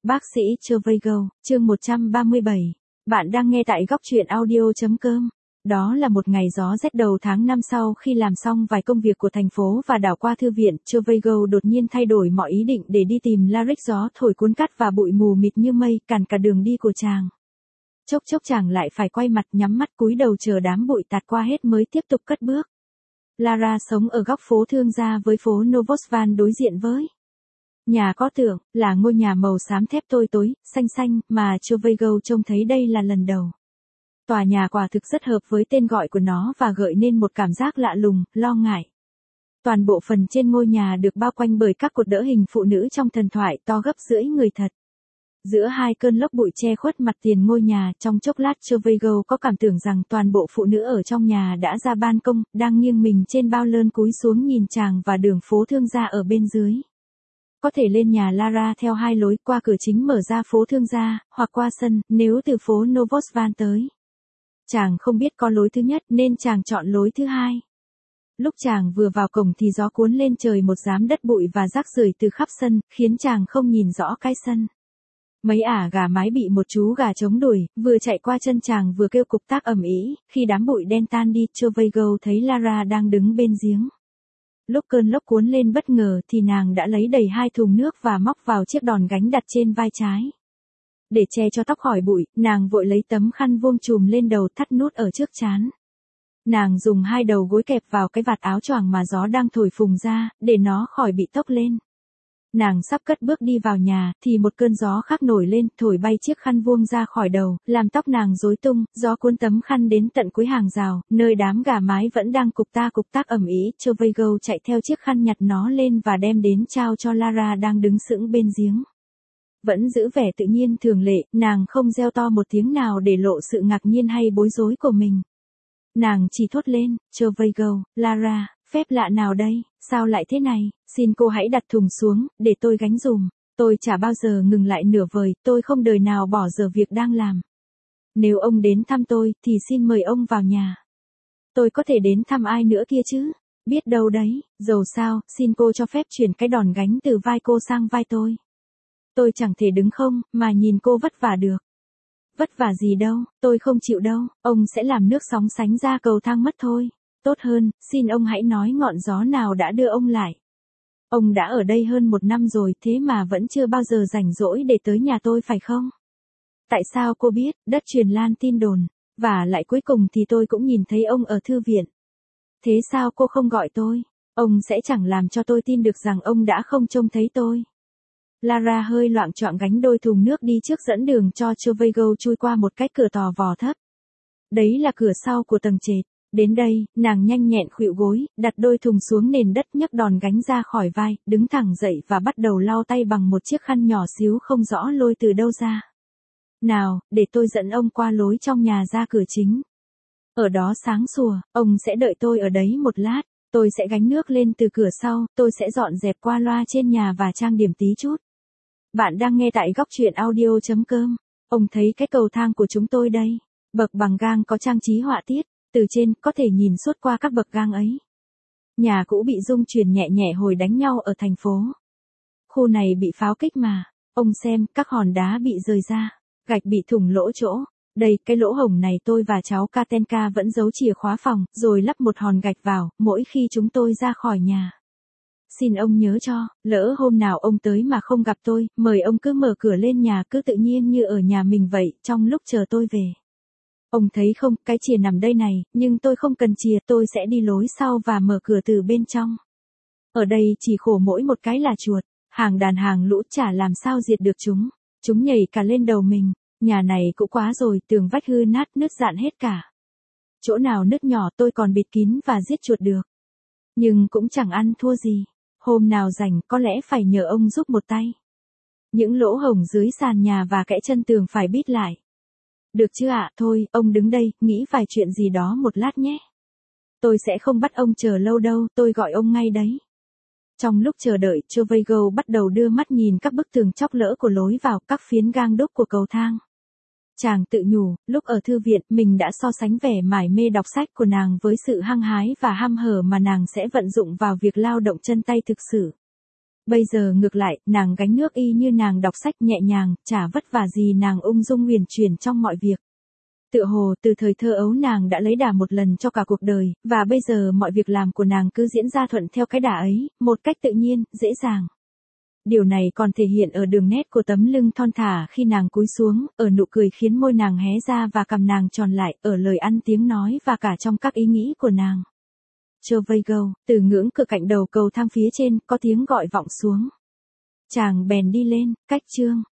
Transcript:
Bác sĩ Chevregal, chương 137. Bạn đang nghe tại góc truyện audio.com. Đó là một ngày gió rét đầu tháng 5 sau khi làm xong vài công việc của thành phố và đảo qua thư viện, Chevregal đột nhiên thay đổi mọi ý định để đi tìm Laric. Gió thổi cuốn cát và bụi mù mịt như mây cản cả đường đi của chàng. Chốc chốc chàng lại phải quay mặt nhắm mắt cúi đầu chờ đám bụi tạt qua hết mới tiếp tục cất bước. Lara sống ở góc phố Thương Gia với phố Novosvan đối diện với. Nhà có tường, là ngôi nhà màu xám thép tối, xanh xanh, mà Chevregal trông thấy đây là lần đầu. Tòa nhà quả thực rất hợp với tên gọi của nó và gợi nên một cảm giác lạ lùng, lo ngại. Toàn bộ phần trên ngôi nhà được bao quanh bởi các cột đỡ hình phụ nữ trong thần thoại to gấp rưỡi người thật. Giữa hai cơn lốc bụi che khuất mặt tiền ngôi nhà, trong chốc lát Chevregal có cảm tưởng rằng toàn bộ phụ nữ ở trong nhà đã ra ban công, đang nghiêng mình trên bao lơn cúi xuống nhìn chàng và đường phố Thương Gia ở bên dưới. Có thể lên nhà Lara theo hai lối, qua cửa chính mở ra phố Thương Gia, hoặc qua sân, nếu từ phố Novosvan tới. Chàng không biết có lối thứ nhất nên chàng chọn lối thứ hai. Lúc chàng vừa vào cổng thì gió cuốn lên trời một dám đất bụi và rác rưởi từ khắp sân, khiến chàng không nhìn rõ cái sân. Mấy ả gà mái bị một chú gà chống đuổi, vừa chạy qua chân chàng vừa kêu cục tác ầm ĩ. Khi đám bụi đen tan đi, Chevregal thấy Lara đang đứng bên giếng. Lúc cơn lốc cuốn lên bất ngờ thì nàng đã lấy đầy 2 thùng nước và móc vào chiếc đòn gánh đặt trên vai trái. Để che cho tóc khỏi bụi, nàng vội lấy tấm khăn vuông trùm lên đầu, thắt nút ở trước trán. Nàng dùng 2 đầu gối kẹp vào cái vạt áo choàng mà gió đang thổi phùng ra, để nó khỏi bị tốc lên. Nàng sắp cất bước đi vào nhà, thì một cơn gió khác nổi lên, thổi bay chiếc khăn vuông ra khỏi đầu, làm tóc nàng rối tung, gió cuốn tấm khăn đến tận cuối hàng rào, nơi đám gà mái vẫn đang cục tác ầm ĩ. Chevregal chạy theo chiếc khăn nhặt nó lên và đem đến trao cho Lara đang đứng sững bên giếng. Vẫn giữ vẻ tự nhiên thường lệ, nàng không reo to một tiếng nào để lộ sự ngạc nhiên hay bối rối của mình. Nàng chỉ thốt lên, Chevregal, Lara, phép lạ nào đây, sao lại thế này, xin cô hãy đặt thùng xuống, để tôi gánh dùm. Tôi chả bao giờ ngừng lại nửa vời, tôi không đời nào bỏ dở việc đang làm. Nếu ông đến thăm tôi, thì xin mời ông vào nhà. Tôi có thể đến thăm ai nữa kia chứ, biết đâu đấy, dầu sao, xin cô cho phép chuyển cái đòn gánh từ vai cô sang vai tôi. Tôi chẳng thể đứng không, mà nhìn cô vất vả được. Vất vả gì đâu, tôi không chịu đâu, ông sẽ làm nước sóng sánh ra cầu thang mất thôi. Tốt hơn, xin ông hãy nói ngọn gió nào đã đưa ông lại. Ông đã ở đây hơn 1 năm rồi, thế mà vẫn chưa bao giờ rảnh rỗi để tới nhà tôi phải không? Tại sao cô biết, đất truyền lan tin đồn, và lại cuối cùng thì tôi cũng nhìn thấy ông ở thư viện. Thế sao cô không gọi tôi? Ông sẽ chẳng làm cho tôi tin được rằng ông đã không trông thấy tôi. Lara hơi loạng choạng gánh đôi thùng nước đi trước, dẫn đường cho Chevregal chui qua một cái cửa tò vò thấp. Đấy là cửa sau của tầng trệt. Đến đây, nàng nhanh nhẹn khuỵu gối, đặt đôi thùng xuống nền đất, nhấc đòn gánh ra khỏi vai, đứng thẳng dậy và bắt đầu lau tay bằng một chiếc khăn nhỏ xíu không rõ lôi từ đâu ra. Nào, để tôi dẫn ông qua lối trong nhà ra cửa chính. Ở đó sáng sủa, ông sẽ đợi tôi ở đấy một lát, tôi sẽ gánh nước lên từ cửa sau, tôi sẽ dọn dẹp qua loa trên nhà và trang điểm tí chút. Bạn đang nghe tại góc truyện audio.com. Ông thấy cái cầu thang của chúng tôi đây, bậc bằng gang có trang trí họa tiết. Từ trên, có thể nhìn suốt qua các bậc gang ấy. Nhà cũ bị rung chuyển nhẹ nhẹ hồi đánh nhau ở thành phố. Khu này bị pháo kích mà. Ông xem, các hòn đá bị rời ra. Gạch bị thủng lỗ chỗ. Đây, cái lỗ hổng này tôi và cháu Katenka vẫn giấu chìa khóa phòng, rồi lắp một hòn gạch vào, mỗi khi chúng tôi ra khỏi nhà. Xin ông nhớ cho, lỡ hôm nào ông tới mà không gặp tôi, mời ông cứ mở cửa lên nhà, cứ tự nhiên như ở nhà mình vậy, trong lúc chờ tôi về. Ông thấy không, cái chìa nằm đây này, nhưng tôi không cần chìa, tôi sẽ đi lối sau và mở cửa từ bên trong. Ở đây chỉ khổ mỗi một cái là chuột, hàng đàn hàng lũ chả làm sao diệt được chúng. Chúng nhảy cả lên đầu mình, nhà này cũ quá rồi, tường vách hư nát nứt rạn hết cả. Chỗ nào nứt nhỏ tôi còn bịt kín và giết chuột được. Nhưng cũng chẳng ăn thua gì, hôm nào rảnh có lẽ phải nhờ ông giúp một tay. Những lỗ hổng dưới sàn nhà và kẽ chân tường phải bít lại. Được chứ ạ, thôi, ông đứng đây, nghĩ vài chuyện gì đó một lát nhé. Tôi sẽ không bắt ông chờ lâu đâu, tôi gọi ông ngay đấy. Trong lúc chờ đợi, Chevregal bắt đầu đưa mắt nhìn các bức tường chóc lỡ của lối vào, các phiến gang đúc của cầu thang. Chàng tự nhủ, lúc ở thư viện, mình đã so sánh vẻ mải mê đọc sách của nàng với sự hăng hái và ham hở mà nàng sẽ vận dụng vào việc lao động chân tay thực sự. Bây giờ ngược lại, nàng gánh nước y như nàng đọc sách nhẹ nhàng, chả vất vả gì nàng ung dung huyền chuyển trong mọi việc. Tựa hồ từ thời thơ ấu nàng đã lấy đà một lần cho cả cuộc đời, và bây giờ mọi việc làm của nàng cứ diễn ra thuận theo cái đà ấy, một cách tự nhiên, dễ dàng. Điều này còn thể hiện ở đường nét của tấm lưng thon thả khi nàng cúi xuống, ở nụ cười khiến môi nàng hé ra và cằm nàng tròn lại, ở lời ăn tiếng nói và cả trong các ý nghĩ của nàng. Chauvego, từ ngưỡng cửa cạnh đầu cầu thang phía trên, có tiếng gọi vọng xuống. Chàng bèn đi lên, cách Trương